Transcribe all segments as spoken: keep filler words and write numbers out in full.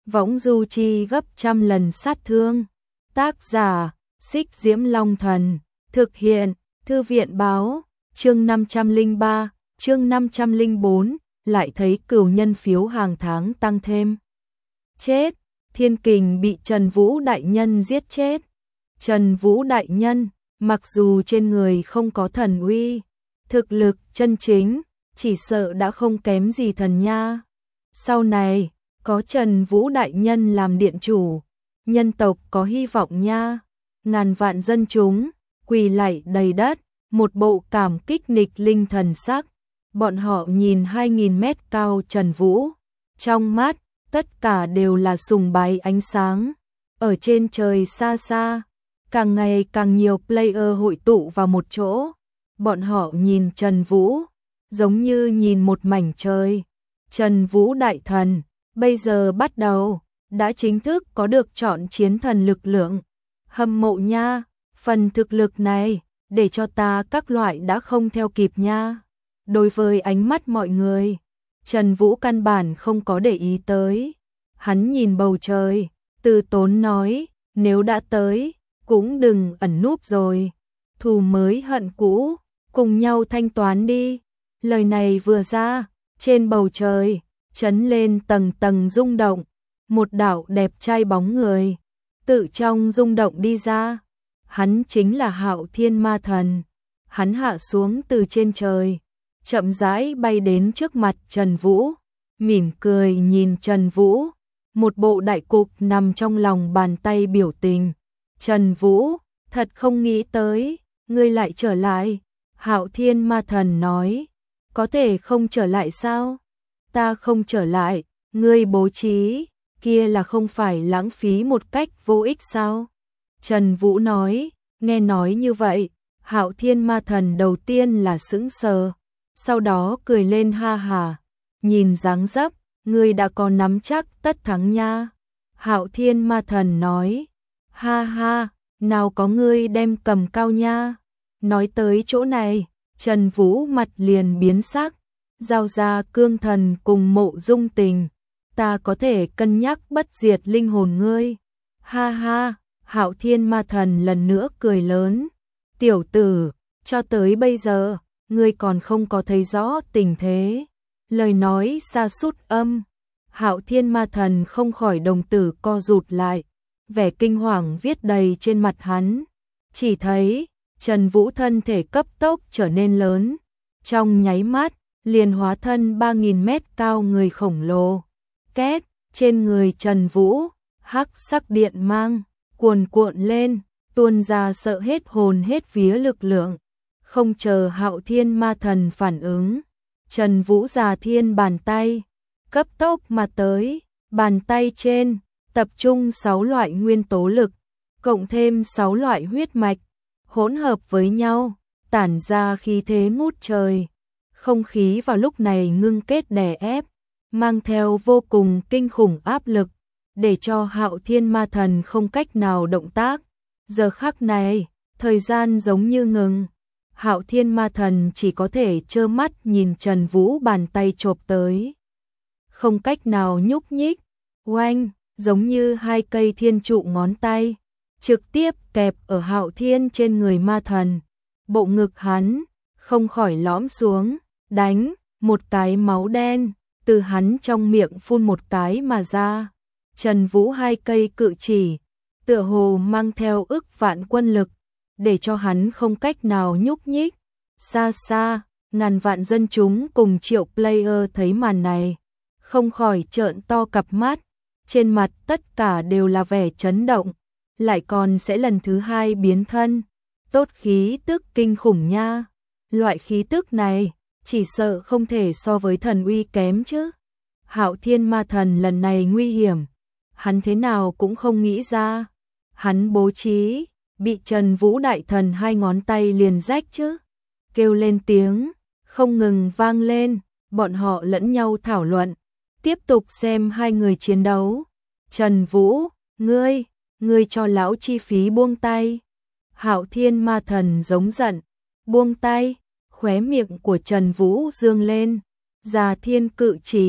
võng du chi gấp trăm lần sát thương. Tác giả, Xích Diễm Long Thần, thực hiện, Thư viện báo, chương năm trăm lẻ ba, chương năm trăm lẻ bốn, lại thấy cửu nhân phiếu hàng tháng tăng thêm. Chết, Thiên Kình bị Trần Vũ Đại Nhân giết chết. Trần Vũ Đại Nhân, mặc dù trên người không có thần uy, thực lực chân chính, chỉ sợ đã không kém gì thần nha. Sau này, có Trần Vũ Đại Nhân làm điện chủ, nhân tộc có hy vọng nha. Ngàn vạn dân chúng, quỳ lạy đầy đất, một bộ cảm kích nịch linh thần sắc. Bọn họ nhìn hai nghìn mét cao Trần Vũ, trong mắt, tất cả đều là sùng bái ánh sáng. Ở trên trời xa xa, càng ngày càng nhiều player hội tụ vào một chỗ. Bọn họ nhìn Trần Vũ, giống như nhìn một mảnh trời. Trần Vũ Đại Thần, bây giờ bắt đầu, đã chính thức có được chọn chiến thần lực lượng. Hâm mộ nha, phần thực lực này, để cho ta các loại đã không theo kịp nha. Đối với ánh mắt mọi người, Trần Vũ căn bản không có để ý tới. Hắn nhìn bầu trời, từ tốn nói, nếu đã tới, cũng đừng ẩn núp rồi. Thù mới hận cũ, cùng nhau thanh toán đi. Lời này vừa ra, trên bầu trời, chấn lên tầng tầng rung động. Một đạo đẹp trai bóng người, tự trong rung động đi ra. Hắn chính là Hạo Thiên Ma Thần. Hắn hạ xuống từ trên trời, chậm rãi bay đến trước mặt Trần Vũ, mỉm cười nhìn Trần Vũ, một bộ đại cục nằm trong lòng bàn tay biểu tình. Trần Vũ, thật không nghĩ tới, ngươi lại trở lại. Hạo Thiên Ma Thần nói, có thể không trở lại sao? Ta không trở lại, ngươi bố trí, kia là không phải lãng phí một cách vô ích sao? Trần Vũ nói, nghe nói như vậy, Hạo Thiên Ma Thần đầu tiên là sững sờ, sau đó cười lên ha hà, nhìn dáng dấp, ngươi đã có nắm chắc tất thắng nha. Hạo Thiên Ma Thần nói, ha ha, nào có ngươi đem cầm cao nha. Nói tới chỗ này, Trần Vũ mặt liền biến sắc, giao ra cương thần cùng Mộ Dung Tình, ta có thể cân nhắc bất diệt linh hồn ngươi. Ha ha, Hạo Thiên Ma Thần lần nữa cười lớn, tiểu tử, cho tới bây giờ, ngươi còn không có thấy rõ tình thế. Lời nói xa sút âm, Hạo Thiên Ma Thần không khỏi đồng tử co rụt lại, vẻ kinh hoàng viết đầy trên mặt hắn. Chỉ thấy, Trần Vũ thân thể cấp tốc trở nên lớn, trong nháy mắt, liền hóa thân ba nghìn mét cao người khổng lồ. Két, trên người Trần Vũ, hắc sắc điện mang, cuồn cuộn lên, tuôn ra sợ hết hồn hết vía lực lượng. Không chờ Hạo Thiên Ma Thần phản ứng, Trần Vũ già thiên bàn tay, cấp tốc mà tới, bàn tay trên, tập trung sáu loại nguyên tố lực, cộng thêm sáu loại huyết mạch, hỗn hợp với nhau, tản ra khí thế ngút trời. Không khí vào lúc này ngưng kết đè ép, mang theo vô cùng kinh khủng áp lực, để cho Hạo Thiên Ma Thần không cách nào động tác. Giờ khắc này, thời gian giống như ngừng. Hạo Thiên Ma Thần chỉ có thể trơ mắt nhìn Trần Vũ bàn tay chộp tới, không cách nào nhúc nhích. Oanh, giống như hai cây thiên trụ ngón tay, trực tiếp kẹp ở Hạo Thiên trên người ma thần. Bộ ngực hắn không khỏi lõm xuống, đánh, một cái máu đen từ hắn trong miệng phun một cái mà ra. Trần Vũ hai cây cự chỉ, tựa hồ mang theo ức vạn quân lực, để cho hắn không cách nào nhúc nhích. Xa xa, ngàn vạn dân chúng cùng triệu player thấy màn này, không khỏi trợn to cặp mắt, trên mặt tất cả đều là vẻ chấn động, lại còn sẽ lần thứ hai biến thân. Tốt khí tức kinh khủng nha, loại khí tức này, chỉ sợ không thể so với thần uy kém chứ. Hạo Thiên Ma Thần lần này nguy hiểm, hắn thế nào cũng không nghĩ ra. Hắn bố trí, bị Trần Vũ Đại Thần hai ngón tay liền rách chứ. Kêu lên tiếng, không ngừng vang lên, bọn họ lẫn nhau thảo luận, tiếp tục xem hai người chiến đấu. Trần Vũ, ngươi, ngươi cho lão chi phí buông tay. Hạo Thiên Ma Thần giống giận, buông tay, khóe miệng của Trần Vũ dương lên, già thiên cự chỉ,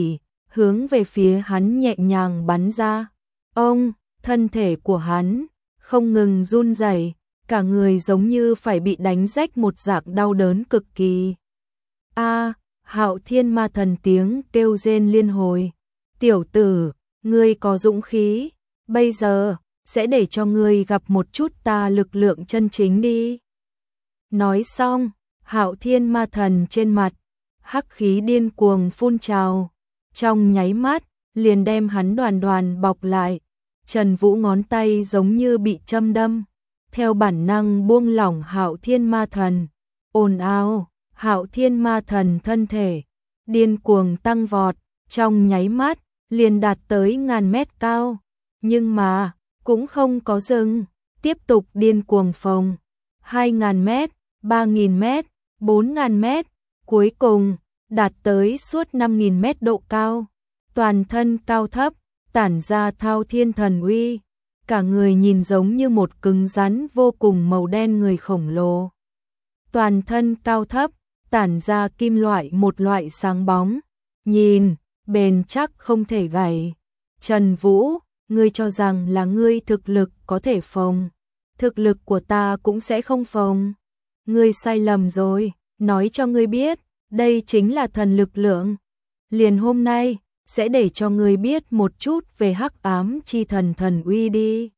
hướng về phía hắn nhẹ nhàng bắn ra. Ông, thân thể của hắn không ngừng run rẩy, cả người giống như phải bị đánh rách một dạng đau đớn cực kỳ. A, Hạo Thiên Ma Thần tiếng kêu rên liên hồi. Tiểu tử, ngươi có dũng khí, bây giờ sẽ để cho ngươi gặp một chút ta lực lượng chân chính đi. Nói xong, Hạo Thiên Ma Thần trên mặt, hắc khí điên cuồng phun trào, trong nháy mắt, liền đem hắn đoàn đoàn bọc lại. Trần Vũ ngón tay giống như bị châm đâm, theo bản năng buông lỏng Hạo Thiên Ma Thần. Ồn ào, Hạo Thiên Ma Thần thân thể điên cuồng tăng vọt, trong nháy mắt liền đạt tới ngàn mét cao, nhưng mà cũng không có dừng, tiếp tục điên cuồng phồng. Hai ngàn mét, ba nghìn mét, bốn ngàn mét, cuối cùng đạt tới suốt năm nghìn mét độ cao, toàn thân cao thấp, tản ra thao thiên thần uy, cả người nhìn giống như một cứng rắn vô cùng màu đen người khổng lồ. Toàn thân cao thấp, tản ra kim loại một loại sáng bóng, nhìn, bền chắc không thể gãy. Trần Vũ, ngươi cho rằng là ngươi thực lực có thể phồng, thực lực của ta cũng sẽ không phồng. Ngươi sai lầm rồi, nói cho ngươi biết, đây chính là thần lực lượng. Liền hôm nay, sẽ để cho ngươi biết một chút về hắc ám chi thần thần uy đi.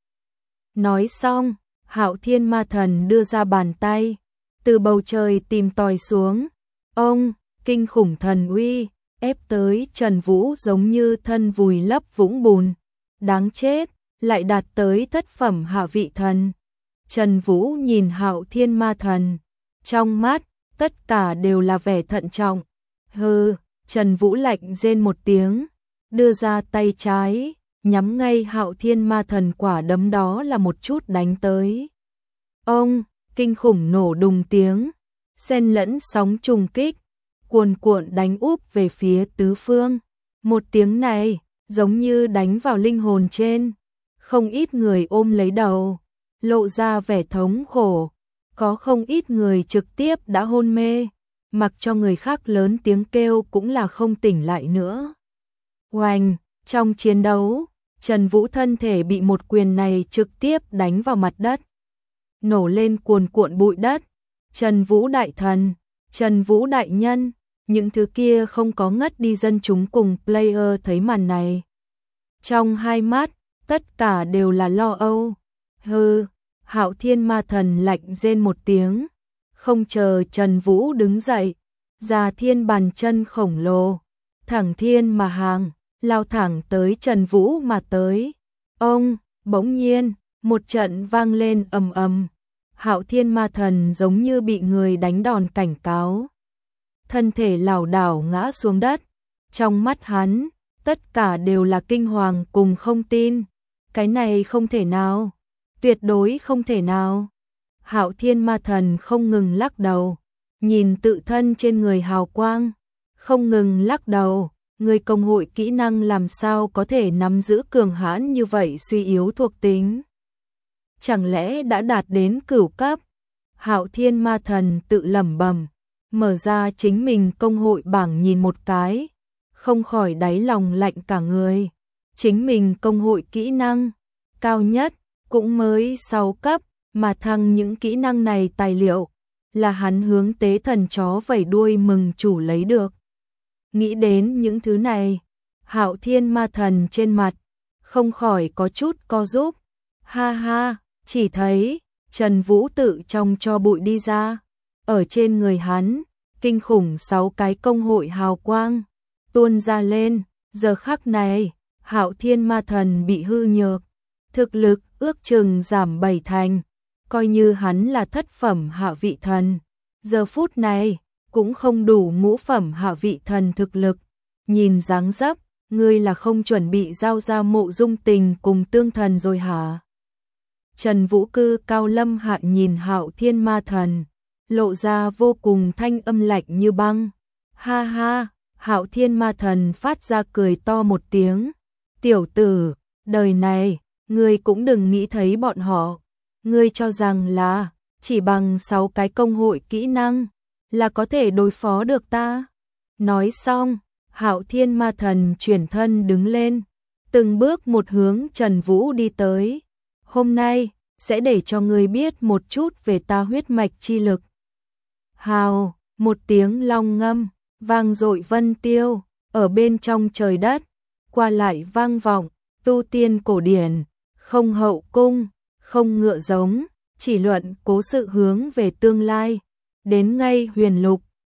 Nói xong, Hạo Thiên Ma Thần đưa ra bàn tay, từ bầu trời tìm tòi xuống. Ông, kinh khủng thần uy, ép tới Trần Vũ giống như thân vùi lấp vũng bùn. Đáng chết, lại đạt tới thất phẩm hạ vị thần. Trần Vũ nhìn Hạo Thiên Ma Thần, trong mắt, tất cả đều là vẻ thận trọng. Hừ, Trần Vũ lạnh rên một tiếng, đưa ra tay trái, nhắm ngay Hạo Thiên Ma Thần quả đấm đó là một chút đánh tới. Ông, kinh khủng nổ đùng tiếng, xen lẫn sóng trùng kích, cuồn cuộn đánh úp về phía tứ phương. Một tiếng này, giống như đánh vào linh hồn trên, không ít người ôm lấy đầu, lộ ra vẻ thống khổ, có không ít người trực tiếp đã hôn mê, mặc cho người khác lớn tiếng kêu cũng là không tỉnh lại nữa. Oanh, trong chiến đấu, Trần Vũ thân thể bị một quyền này trực tiếp đánh vào mặt đất, nổ lên cuồn cuộn bụi đất. Trần Vũ đại thần, Trần Vũ đại nhân, những thứ kia không có ngất đi dân chúng cùng player thấy màn này, trong hai mắt, tất cả đều là lo âu. Hừ, Hạo Thiên Ma Thần lạnh rên một tiếng, không chờ Trần Vũ đứng dậy, già thiên bàn chân khổng lồ, thẳng thiên mà hàng, lao thẳng tới Trần Vũ mà tới. Ông, bỗng nhiên, một trận vang lên ầm ầm. Hạo Thiên Ma Thần giống như bị người đánh đòn cảnh cáo, thân thể lảo đảo ngã xuống đất. Trong mắt hắn, tất cả đều là kinh hoàng cùng không tin. Cái này không thể nào, tuyệt đối không thể nào. Hạo Thiên Ma Thần không ngừng lắc đầu, nhìn tự thân trên người hào quang, không ngừng lắc đầu. Người công hội kỹ năng làm sao có thể nắm giữ cường hãn như vậy suy yếu thuộc tính? Chẳng lẽ đã đạt đến cửu cấp? Hạo Thiên Ma Thần tự lẩm bẩm, mở ra chính mình công hội bảng nhìn một cái, không khỏi đáy lòng lạnh cả người. Chính mình công hội kỹ năng cao nhất cũng mới sáu cấp, mà thăng những kỹ năng này tài liệu là hắn hướng tế thần chó vẩy đuôi mừng chủ lấy được. Nghĩ đến những thứ này, Hạo Thiên Ma Thần trên mặt không khỏi có chút co rúm. Ha ha, chỉ thấy Trần Vũ tự trong cho bụi đi ra, ở trên người hắn, kinh khủng sáu cái công hội hào quang tuôn ra lên. Giờ khắc này, Hạo Thiên Ma Thần bị hư nhược, thực lực ước chừng giảm bảy thành, coi như hắn là thất phẩm hạ vị thần, giờ phút này cũng không đủ ngũ phẩm hạ vị thần thực lực. Nhìn dáng dấp, ngươi là không chuẩn bị giao ra Mộ Dung Tình cùng Tương Thần rồi hả? Trần Vũ cư cao lâm hạ nhìn Hạo Thiên Ma Thần, lộ ra vô cùng thanh âm lạnh như băng. Ha ha, Hạo Thiên Ma Thần phát ra cười to một tiếng. Tiểu tử, đời này, ngươi cũng đừng nghĩ thấy bọn họ. Ngươi cho rằng là, chỉ bằng sáu cái công hội kỹ năng, là có thể đối phó được ta. Nói xong, Hạo Thiên ma thần chuyển thân đứng lên, từng bước một hướng Trần Vũ đi tới. Hôm nay, sẽ để cho ngươi biết một chút về ta huyết mạch chi lực. Hào, một tiếng long ngâm, vang dội vân tiêu, ở bên trong trời đất, qua lại vang vọng, tu tiên cổ điển, không hậu cung, không ngựa giống, chỉ luận cố sự hướng về tương lai, đến ngay huyền lục,